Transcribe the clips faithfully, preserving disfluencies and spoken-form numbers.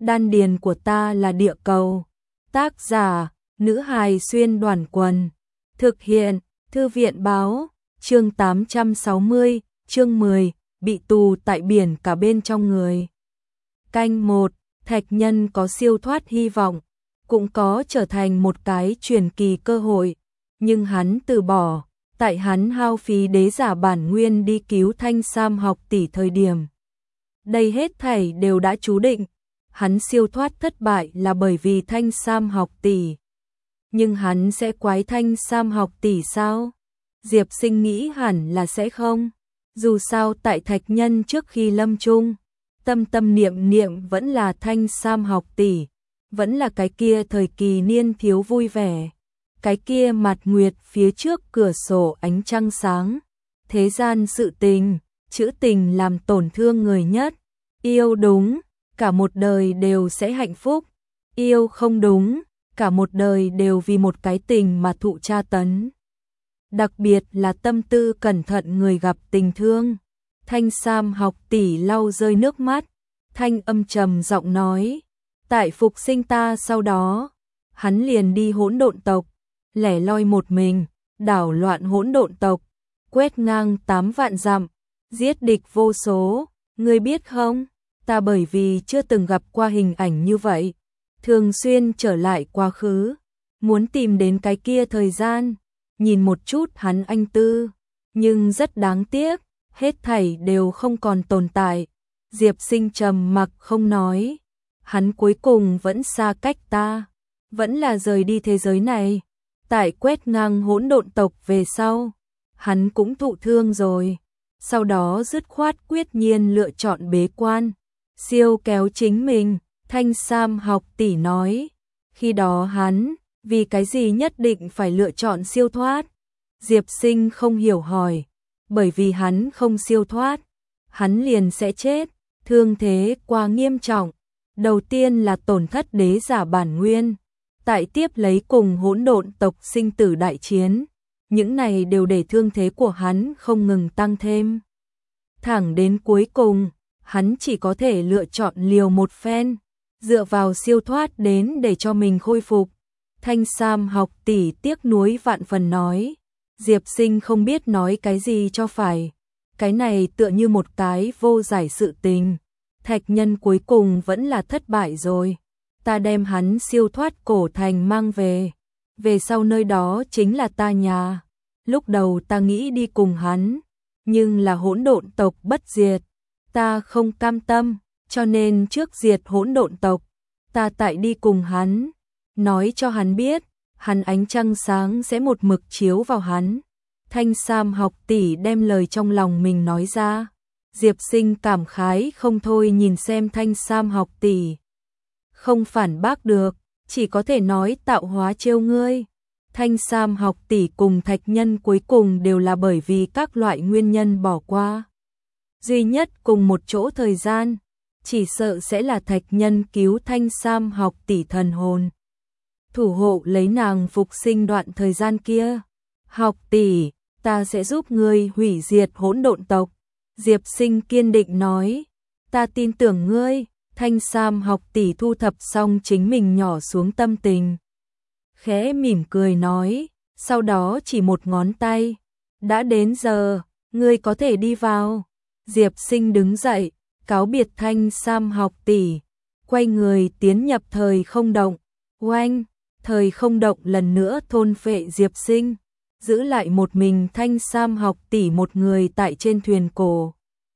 đan điền của ta là địa cầu. Tác giả, nữ hài xuyên đoàn quần. Thực hiện, thư viện báo, chương tám trăm sáu mươi, chương mười, bị tù tại biển cả bên trong người. Canh một, Thạch Nhân có siêu thoát hy vọng, cũng có trở thành một cái truyền kỳ cơ hội, nhưng hắn từ bỏ, tại hắn hao phí đế giả bản nguyên đi cứu Thanh Sam học tỷ thời điểm. Đây hết thảy đều đã chú định, hắn siêu thoát thất bại là bởi vì Thanh Sam học tỷ. Nhưng hắn sẽ quái Thanh Sam học tỷ sao? Diệp Sinh nghĩ hẳn là sẽ không. Dù sao tại Thạch Nhân trước khi lâm chung, tâm tâm niệm niệm vẫn là Thanh Sam học tỷ, vẫn là cái kia thời kỳ niên thiếu vui vẻ, cái kia mặt nguyệt phía trước cửa sổ ánh trăng sáng. Thế gian sự tình, chữ tình làm tổn thương người nhất. Yêu đúng, cả một đời đều sẽ hạnh phúc. Yêu không đúng, cả một đời đều vì một cái tình mà thụ tra tấn. Đặc biệt là tâm tư cẩn thận người gặp tình thương. Thanh Sam học tỷ lau rơi nước mắt, thanh âm trầm giọng nói, tại phục sinh ta sau đó, hắn liền đi hỗn độn tộc, lẻ loi một mình, đảo loạn hỗn độn tộc, quét ngang tám vạn dặm, giết địch vô số. Ngươi biết không, ta bởi vì chưa từng gặp qua hình ảnh như vậy, thường xuyên trở lại quá khứ, muốn tìm đến cái kia thời gian, nhìn một chút hắn anh tư, nhưng rất đáng tiếc, hết thảy đều không còn tồn tại. Diệp Sinh trầm mặc không nói, hắn cuối cùng vẫn xa cách ta, vẫn là rời đi thế giới này. Tại quét ngang hỗn độn tộc về sau, hắn cũng thụ thương rồi, sau đó dứt khoát quyết nhiên lựa chọn bế quan, siêu kéo chính mình. Thanh Sam học tỷ nói, khi đó hắn, vì cái gì nhất định phải lựa chọn siêu thoát? Diệp Sinh không hiểu hỏi, bởi vì hắn không siêu thoát, hắn liền sẽ chết, thương thế quá nghiêm trọng. Đầu tiên là tổn thất đế giả bản nguyên, tại tiếp lấy cùng hỗn độn tộc sinh tử đại chiến, những này đều để thương thế của hắn không ngừng tăng thêm. Thẳng đến cuối cùng, hắn chỉ có thể lựa chọn liều một phen, dựa vào siêu thoát đến để cho mình khôi phục. Thanh Sam học tỷ tiếc nuối vạn phần nói, Diệp Sinh không biết nói cái gì cho phải, cái này tựa như một cái vô giải sự tình. Thạch Nhân cuối cùng vẫn là thất bại rồi, ta đem hắn siêu thoát cổ thành mang về, về sau nơi đó chính là ta nhà. Lúc đầu ta nghĩ đi cùng hắn, nhưng là hỗn độn tộc bất diệt, ta không cam tâm, cho nên trước diệt hỗn độn tộc, ta tại đi cùng hắn, nói cho hắn biết, hắn ánh trăng sáng sẽ một mực chiếu vào hắn. Thanh Sam học tỷ đem lời trong lòng mình nói ra. Diệp Sinh cảm khái không thôi nhìn xem Thanh Sam học tỷ, không phản bác được, chỉ có thể nói tạo hóa trêu ngươi. Thanh Sam học tỷ cùng Thạch Nhân cuối cùng đều là bởi vì các loại nguyên nhân bỏ qua. Duy nhất cùng một chỗ thời gian, chỉ sợ sẽ là Thạch Nhân cứu Thanh Sam học tỷ thần hồn, thủ hộ lấy nàng phục sinh đoạn thời gian kia. Học tỷ, ta sẽ giúp ngươi hủy diệt hỗn độn tộc. Diệp Sinh kiên định nói, ta tin tưởng ngươi. Thanh Sam học tỷ thu thập xong chính mình nhỏ xuống tâm tình, khẽ mỉm cười nói, sau đó chỉ một ngón tay, đã đến giờ, ngươi có thể đi vào. Diệp Sinh đứng dậy, cáo biệt Thanh Sam học tỷ, quay người tiến nhập thời không động. Oanh, thời không động lần nữa thôn phệ Diệp Sinh, giữ lại một mình Thanh Sam học tỷ một người tại trên thuyền cổ.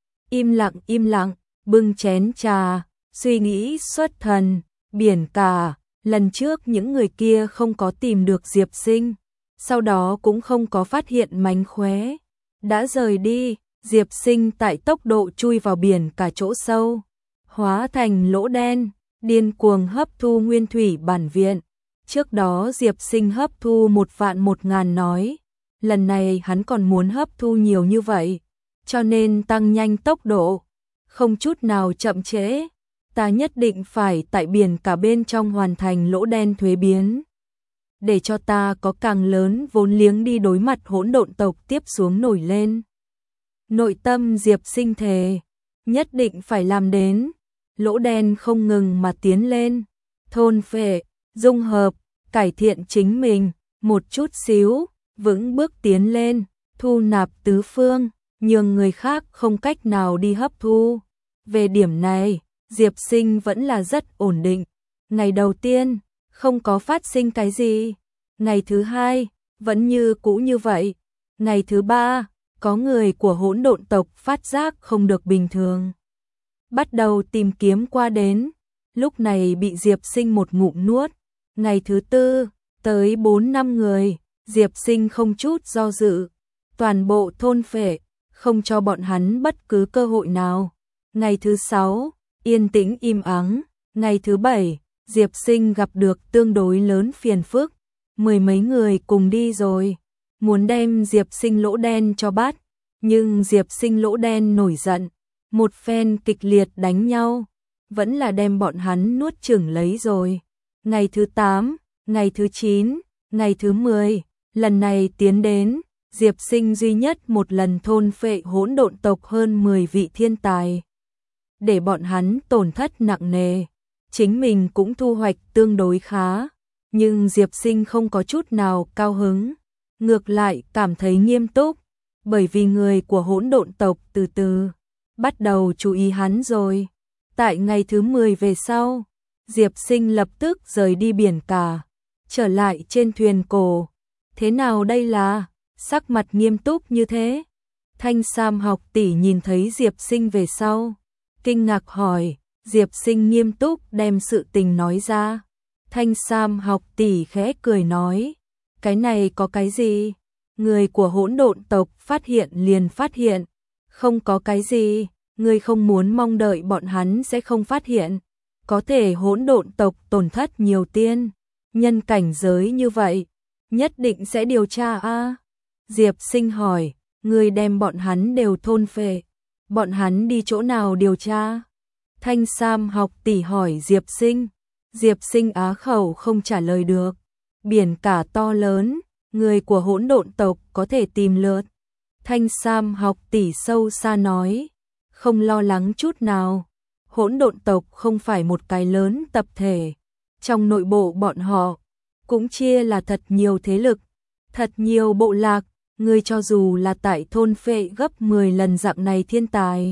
Im lặng im lặng, bưng chén trà, suy nghĩ xuất thần. Biển cả, lần trước những người kia không có tìm được Diệp Sinh, sau đó cũng không có phát hiện mánh khóe, đã rời đi. Diệp Sinh tại tốc độ chui vào biển cả chỗ sâu, hóa thành lỗ đen, điên cuồng hấp thu nguyên thủy bản viện. Trước đó Diệp Sinh hấp thu một vạn một ngàn nói, lần này hắn còn muốn hấp thu nhiều như vậy, cho nên tăng nhanh tốc độ, không chút nào chậm trễ. Ta nhất định phải tại biển cả bên trong hoàn thành lỗ đen thuế biến, để cho ta có càng lớn vốn liếng đi đối mặt hỗn độn tộc tiếp xuống nổi lên. Nội tâm Diệp Sinh thề, nhất định phải làm đến. lỗ đen không ngừng mà tiến lên, thôn phệ, dung hợp, cải thiện chính mình, một chút xíu, vững bước tiến lên, thu nạp tứ phương, nhường người khác không cách nào đi hấp thu. Về điểm này, Diệp Sinh vẫn là rất ổn định. Ngày đầu tiên, không có phát sinh cái gì. Ngày thứ hai, vẫn như cũ như vậy. Ngày thứ ba, có người của hỗn độn tộc phát giác không được bình thường. Bắt đầu tìm kiếm qua đến, lúc này bị Diệp Sinh một ngụm nuốt. Ngày thứ tư, tới bốn năm người, Diệp Sinh không chút do dự, toàn bộ thôn phệ, không cho bọn hắn bất cứ cơ hội nào. Ngày thứ sáu, yên tĩnh im ắng. Ngày thứ bảy, Diệp Sinh gặp được tương đối lớn phiền phức, mười mấy người cùng đi rồi, muốn đem Diệp Sinh lỗ đen cho bắt, nhưng Diệp Sinh lỗ đen nổi giận, một phen kịch liệt đánh nhau, vẫn là đem bọn hắn nuốt chửng lấy rồi. Ngày thứ tám, ngày thứ chín, ngày thứ mười, lần này tiến đến, Diệp Sinh duy nhất một lần thôn phệ hỗn độn tộc hơn mười vị thiên tài, để bọn hắn tổn thất nặng nề. Chính mình cũng thu hoạch tương đối khá, nhưng Diệp Sinh không có chút nào cao hứng, ngược lại cảm thấy nghiêm túc, bởi vì người của hỗn độn tộc từ từ bắt đầu chú ý hắn rồi. Tại ngày thứ mười về sau, Diệp Sinh lập tức rời đi biển cả, trở lại trên thuyền cổ. Thế nào đây là, sắc mặt nghiêm túc như thế? Thanh Sam học tỷ nhìn thấy Diệp Sinh về sau, kinh ngạc hỏi. Diệp Sinh nghiêm túc đem sự tình nói ra. Thanh Sam học tỷ khẽ cười nói, cái này có cái gì? Người của hỗn độn tộc phát hiện liền phát hiện, không có cái gì, người không muốn mong đợi bọn hắn sẽ không phát hiện. Có thể hỗn độn tộc tổn thất nhiều tiên nhân cảnh giới như vậy, nhất định sẽ điều tra a. À? Diệp Sinh hỏi, người đem bọn hắn đều thôn phệ, bọn hắn đi chỗ nào điều tra? Thanh Sam học tỷ hỏi Diệp Sinh. Diệp Sinh á khẩu không trả lời được. Biển cả to lớn, người của hỗn độn tộc có thể tìm lượt. Thanh Sam học tỷ sâu xa nói, không lo lắng chút nào. Hỗn độn tộc không phải một cái lớn tập thể, trong nội bộ bọn họ cũng chia là thật nhiều thế lực, thật nhiều bộ lạc, người cho dù là tại thôn phệ gấp mười lần dạng này thiên tài,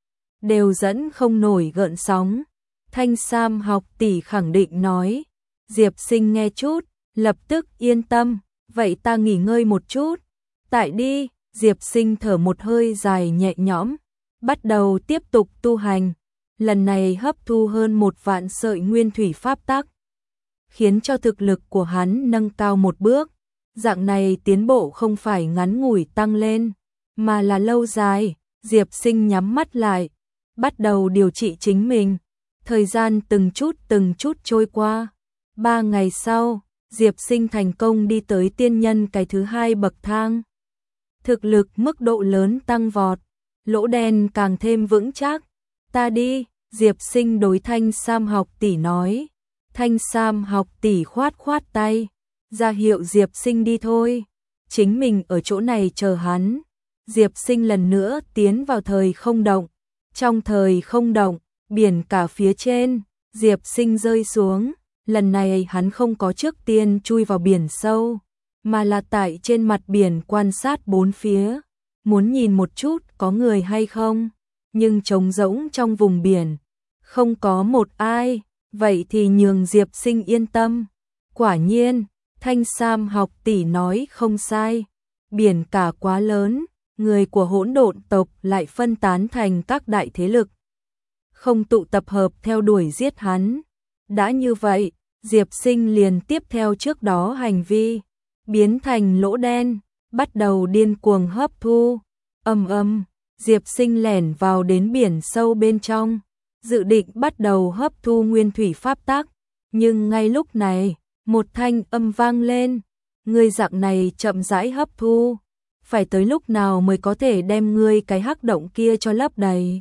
đều dẫn không nổi gợn sóng. Thanh Sam học tỷ khẳng định nói. Diệp Sinh nghe chút, lập tức yên tâm, vậy ta nghỉ ngơi một chút. Tại đi, Diệp Sinh thở một hơi dài nhẹ nhõm, bắt đầu tiếp tục tu hành. Lần này hấp thu hơn một vạn sợi nguyên thủy pháp tắc, khiến cho thực lực của hắn nâng cao một bước. Dạng này tiến bộ không phải ngắn ngủi tăng lên, mà là lâu dài. Diệp Sinh nhắm mắt lại, bắt đầu điều trị chính mình. Thời gian từng chút từng chút trôi qua. Ba ngày sau, Diệp Sinh thành công đi tới tiên nhân cái thứ hai bậc thang. Thực lực mức độ lớn tăng vọt, lỗ đen càng thêm vững chắc. Ta đi, Diệp Sinh đối Thanh Sam học tỷ nói. Thanh Sam học tỷ khoát khoát tay, ra hiệu Diệp Sinh đi thôi. Chính mình ở chỗ này chờ hắn. Diệp Sinh lần nữa tiến vào thời không động. Trong thời không động, biển cả phía trên, Diệp Sinh rơi xuống. Lần này hắn không có trước tiên chui vào biển sâu, mà là tại trên mặt biển quan sát bốn phía, muốn nhìn một chút có người hay không. Nhưng trống rỗng trong vùng biển, không có một ai, vậy thì nhường Diệp Sinh yên tâm. Quả nhiên, Thanh Sam học tỷ nói không sai, biển cả quá lớn, người của hỗn độn tộc lại phân tán thành các đại thế lực, không tụ tập hợp theo đuổi giết hắn. Đã như vậy, Diệp Sinh liền tiếp theo trước đó hành vi, biến thành lỗ đen, bắt đầu điên cuồng hấp thu. Ầm ầm, Diệp Sinh lẻn vào đến biển sâu bên trong, dự định bắt đầu hấp thu nguyên thủy pháp tắc, nhưng ngay lúc này, một thanh âm vang lên, ngươi dạng này chậm rãi hấp thu, phải tới lúc nào mới có thể đem ngươi cái hắc động kia cho lấp đầy.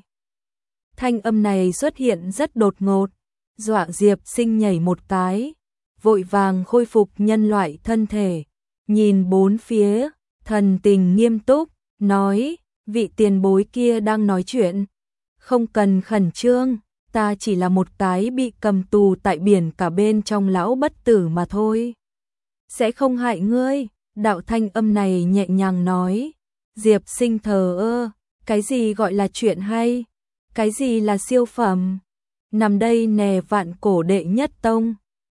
Thanh âm này xuất hiện rất đột ngột, dọa Diệp Sinh nhảy một cái, vội vàng khôi phục nhân loại thân thể, nhìn bốn phía, thần tình nghiêm túc, nói, vị tiền bối kia đang nói chuyện, không cần khẩn trương, ta chỉ là một cái bị cầm tù tại biển cả bên trong lão bất tử mà thôi. Sẽ không hại ngươi, đạo thanh âm này nhẹ nhàng nói. Diệp Sinh thờ ơ, cái gì gọi là chuyện hay, cái gì là siêu phẩm, nằm đây nè vạn cổ đệ nhất tông,